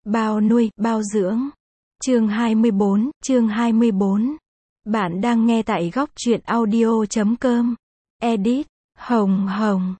Bao nuôi, bao dưỡng. Chương 24. Bạn đang nghe tại góc truyện audio.com. Edit, Hồng Hồng.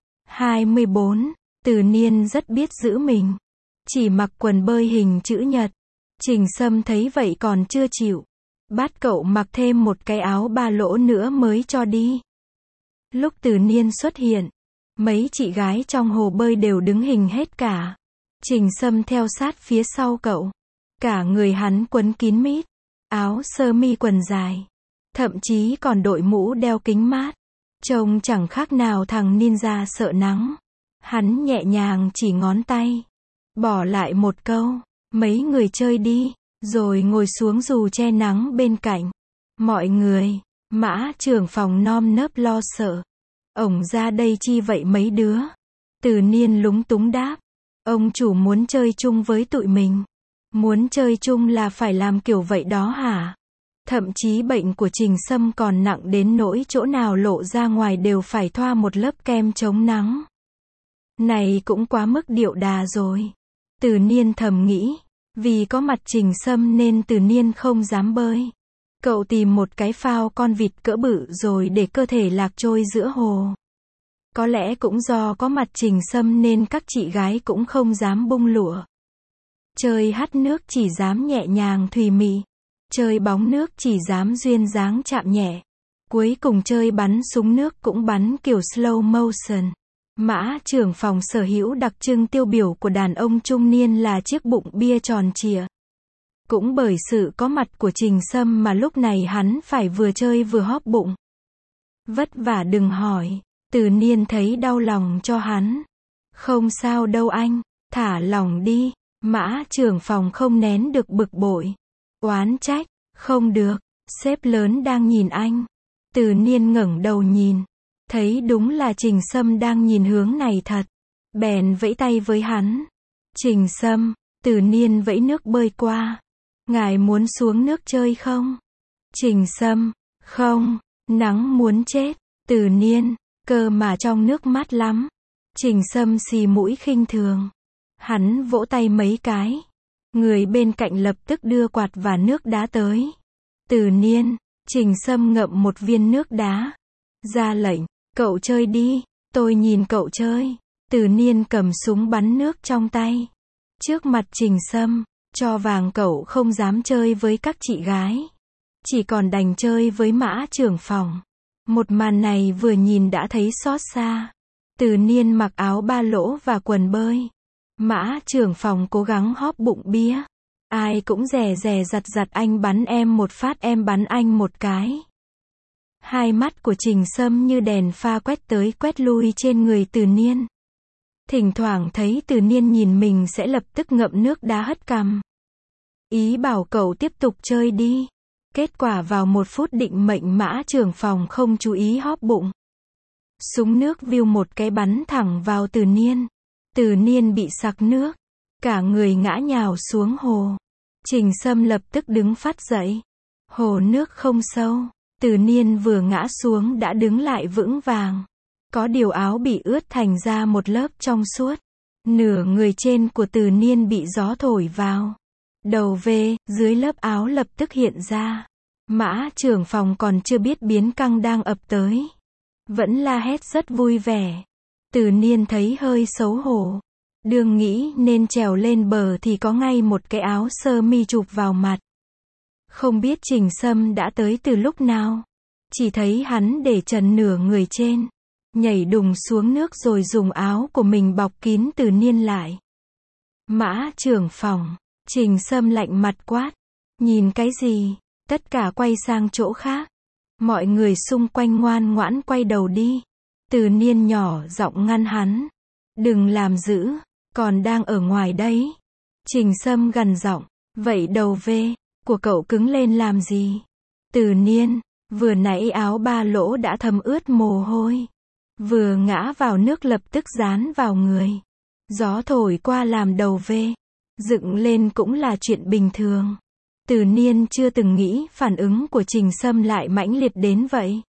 24. Từ Niên rất biết giữ mình. Chỉ mặc quần bơi hình chữ nhật. Trình Sâm thấy vậy còn chưa chịu. Bắt cậu mặc thêm một cái áo ba lỗ nữa mới cho đi. Lúc Từ Niên xuất hiện, mấy chị gái trong hồ bơi đều đứng hình hết cả. Trình Sâm theo sát phía sau cậu. Cả người hắn quấn kín mít, áo sơ mi quần dài, thậm chí còn đội mũ đeo kính mát. Trông chẳng khác nào thằng ninja sợ nắng. Hắn nhẹ nhàng chỉ ngón tay, bỏ lại một câu, mấy người chơi đi, rồi ngồi xuống dù che nắng bên cạnh. Mọi người, Mã trưởng phòng nom nớp lo sợ. Ổng ra đây chi vậy mấy đứa? Từ Niên lúng túng đáp. Ông chủ muốn chơi chung với tụi mình. Muốn chơi chung là phải làm kiểu vậy đó hả? Thậm chí bệnh của Trình Sâm còn nặng đến nỗi chỗ nào lộ ra ngoài đều phải thoa một lớp kem chống nắng. Này cũng quá mức điệu đà rồi. Từ Niên thầm nghĩ. Vì có mặt Trình Sâm nên Từ Niên không dám bơi. Cậu tìm một cái phao con vịt cỡ bự rồi để cơ thể lạc trôi giữa hồ. Có lẽ cũng do có mặt Trình Sâm nên các chị gái cũng không dám bung lụa. Chơi hắt nước chỉ dám nhẹ nhàng thùy mị. Chơi bóng nước chỉ dám duyên dáng chạm nhẹ. Cuối cùng chơi bắn súng nước cũng bắn kiểu slow motion. Mã trưởng phòng sở hữu đặc trưng tiêu biểu của đàn ông trung niên là chiếc bụng bia tròn trịa. Cũng bởi sự có mặt của Trình Sâm mà lúc này hắn phải vừa chơi vừa hóp bụng. Vất vả đừng hỏi. Từ Niên thấy đau lòng cho hắn. Không sao đâu anh, thả lỏng đi. Mã trưởng phòng không nén được bực bội. Oán trách, không được, sếp lớn đang nhìn anh. Từ Niên ngẩng đầu nhìn. Thấy đúng là Trình Sâm đang nhìn hướng này thật. Bèn vẫy tay với hắn. Trình Sâm, Từ Niên vẫy nước bơi qua. Ngài muốn xuống nước chơi không? Trình Sâm, không, nắng muốn chết. Từ Niên, cơ mà trong nước mát lắm. Trình Sâm xì mũi khinh thường. Hắn vỗ tay mấy cái. Người bên cạnh lập tức đưa quạt và nước đá tới. Từ Niên, Trình Sâm ngậm một viên nước đá. Ra lệnh, cậu chơi đi, tôi nhìn cậu chơi. Từ Niên cầm súng bắn nước trong tay. Trước mặt Trình Sâm, cho vàng cậu không dám chơi với các chị gái. Chỉ còn đành chơi với Mã trưởng phòng. Một màn này vừa nhìn đã thấy xót xa. Từ Niên mặc áo ba lỗ và quần bơi. Mã trưởng phòng cố gắng hóp bụng bia. Ai cũng rè rè giặt anh bắn em một phát em bắn anh một cái. Hai mắt của Trình Sâm như đèn pha quét tới quét lui trên người Từ Niên. Thỉnh thoảng thấy Từ Niên nhìn mình sẽ lập tức ngậm nước đá hất cằm. Ý bảo cậu tiếp tục chơi đi. Kết quả vào 1 phút định mệnh Mã trưởng phòng không chú ý hóp bụng. Súng nước view một cái bắn thẳng vào Từ Niên. Từ Niên bị sặc nước. Cả người ngã nhào xuống hồ. Trình Sâm lập tức đứng phát dậy. Hồ nước không sâu. Từ Niên vừa ngã xuống đã đứng lại vững vàng. Có điều áo bị ướt thành ra một lớp trong suốt. Nửa người trên của Từ Niên bị gió thổi vào. Đầu về, dưới lớp áo lập tức hiện ra. Mã trưởng phòng còn chưa biết biến căng đang ập tới. Vẫn la hét rất vui vẻ. Từ Niên thấy hơi xấu hổ. Đương nghĩ nên trèo lên bờ thì có ngay một cái áo sơ mi chụp vào mặt. Không biết Trình Sâm đã tới từ lúc nào. Chỉ thấy hắn để trần nửa người trên. Nhảy đùng xuống nước rồi dùng áo của mình bọc kín Từ Niên lại. Mã trưởng phòng. Trình Sâm lạnh mặt quát. Nhìn cái gì? Tất cả quay sang chỗ khác. Mọi người xung quanh ngoan ngoãn quay đầu đi. Từ Niên nhỏ giọng ngăn hắn. Đừng làm dữ, còn đang ở ngoài đấy. Trình Sâm gằn giọng. Vậy đầu về của cậu cứng lên làm gì? Từ Niên, vừa nãy áo ba lỗ đã thấm ướt mồ hôi. Vừa ngã vào nước lập tức dán vào người. Gió thổi qua làm đầu về. Dựng lên cũng là chuyện bình thường. Từ Niên chưa từng nghĩ phản ứng của Trình Sâm lại mãnh liệt đến vậy.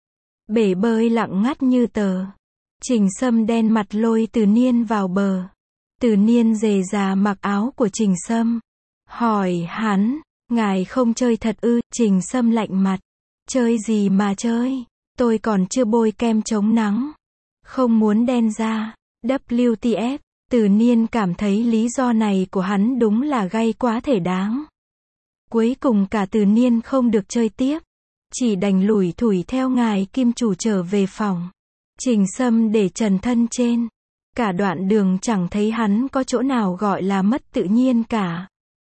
Bể bơi lặng ngắt như tờ. Trình Sâm đen mặt lôi Từ Niên vào bờ. Từ Niên rề rà mặc áo của Trình Sâm. Hỏi hắn, ngài không chơi thật ư? Trình Sâm lạnh mặt. Chơi gì mà chơi? Tôi còn chưa bôi kem chống nắng. Không muốn đen da. WTF. Từ Niên cảm thấy lý do này của hắn đúng là gay quá thể đáng. Cuối cùng cả Từ Niên không được chơi tiếp. Chỉ đành lủi thủi theo ngài kim chủ trở về phòng. Trình Sâm để trần thân trên. Cả đoạn đường chẳng thấy hắn có chỗ nào gọi là mất tự nhiên cả.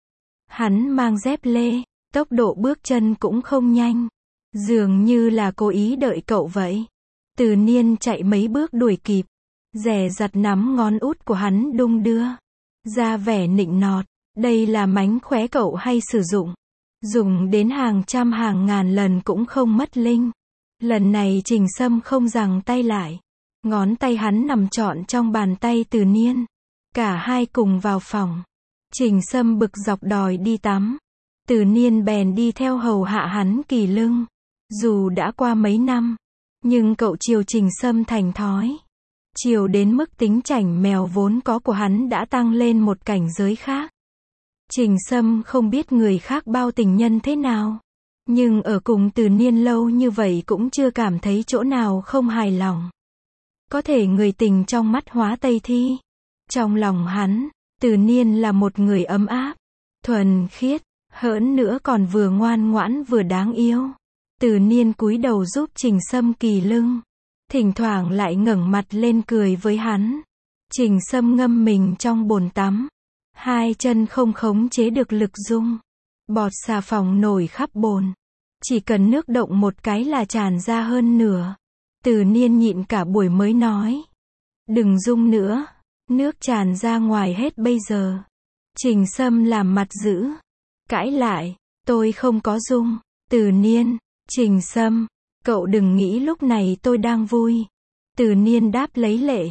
Hắn mang dép lê, tốc độ bước chân cũng không nhanh. Dường như là cố ý đợi cậu vậy. Từ Niên chạy mấy bước đuổi kịp. Dè dặt nắm ngón út của hắn đung đưa. Ra vẻ nịnh nọt. Đây là mánh khóe cậu hay sử dụng. Dùng đến hàng trăm hàng ngàn lần cũng không mất linh. Lần này Trình Sâm không giằng tay lại. Ngón tay hắn nằm trọn trong bàn tay Từ Niên. Cả hai cùng vào phòng. Trình Sâm bực dọc đòi đi tắm. Từ Niên bèn đi theo hầu hạ hắn kỳ lưng. Dù đã qua mấy năm, nhưng cậu chiều Trình Sâm thành thói. Chiều đến mức tính chảnh mèo vốn có của hắn đã tăng lên một cảnh giới khác. Trình Sâm không biết người khác bao tình nhân thế nào. Nhưng ở cùng Từ Niên lâu như vậy cũng chưa cảm thấy chỗ nào không hài lòng. Có thể người tình trong mắt hóa Tây Thi. Trong lòng hắn, Từ Niên là một người ấm áp, thuần khiết, hỡn nữa còn vừa ngoan ngoãn vừa đáng yêu. Từ Niên cúi đầu giúp Trình Sâm kỳ lưng. Thỉnh thoảng lại ngẩng mặt lên cười với hắn. Trình Sâm ngâm mình trong bồn tắm. Hai chân không khống chế được lực rung. Bọt xà phòng nổi khắp bồn. Chỉ cần nước động một cái là tràn ra hơn nửa. Từ Niên nhịn cả buổi mới nói. Đừng rung nữa. Nước tràn ra ngoài hết bây giờ. Trình Sâm làm mặt dữ. Cãi lại. Tôi không có rung. Từ Niên. Trình Sâm. Cậu đừng nghĩ lúc này tôi đang vui. Từ Niên đáp lấy lệ.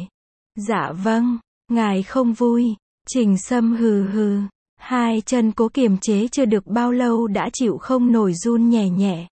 Dạ vâng. Ngài không vui. Trình Sâm hừ hừ. Hai chân cố kiềm chế chưa được bao lâu đã chịu không nổi run nhẹ nhẹ.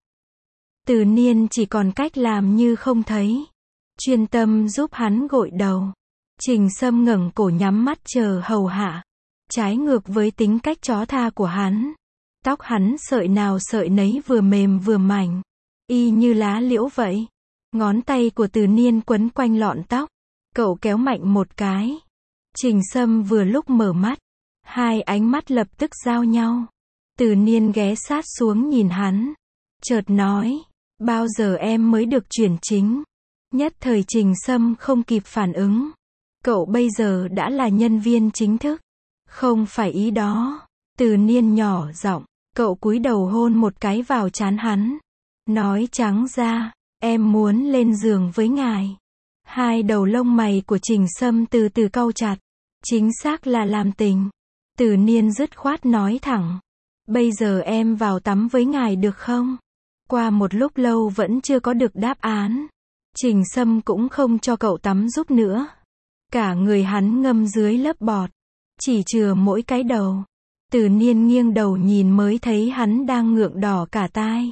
Từ Niên chỉ còn cách làm như không thấy. Chuyên tâm giúp hắn gội đầu. Trình Sâm ngẩng cổ nhắm mắt chờ hầu hạ. Trái ngược với tính cách chó tha của hắn. Tóc hắn sợi nào sợi nấy vừa mềm vừa mảnh. Y như lá liễu vậy. Ngón tay của Từ Niên quấn quanh lọn tóc. Cậu kéo mạnh một cái. Trình Sâm vừa lúc mở mắt. Hai ánh mắt lập tức giao nhau. Từ Niên ghé sát xuống nhìn hắn. Chợt nói. Bao giờ em mới được chuyển chính? Nhất thời Trình Sâm không kịp phản ứng. Cậu bây giờ đã là nhân viên chính thức. Không phải ý đó. Từ Niên nhỏ giọng. Cậu cúi đầu hôn một cái vào trán hắn. Nói trắng ra. Em muốn lên giường với ngài. Hai đầu lông mày của Trình Sâm từ từ cau chặt. Chính xác là làm tình. Từ Niên dứt khoát nói thẳng. Bây giờ em vào tắm với ngài được không? Qua một lúc lâu vẫn chưa có được đáp án. Trình Sâm cũng không cho cậu tắm giúp nữa. Cả người hắn ngâm dưới lớp bọt. Chỉ chừa mỗi cái đầu. Từ Niên nghiêng đầu nhìn mới thấy hắn đang ngượng đỏ cả tai.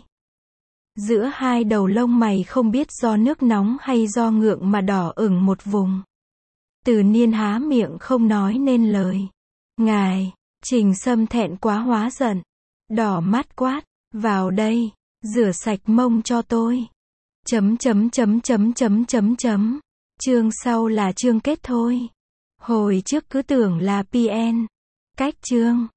Giữa hai đầu lông mày không biết do nước nóng hay do ngượng mà đỏ ửng một vùng. Từ Niên há miệng không nói nên lời. Ngài. Trình Sâm thẹn quá hóa giận. Đỏ mắt quát. Vào đây. Rửa sạch mông cho tôi. Chương sau là chương kết thôi. Hồi trước cứ tưởng là PN. Cách chương.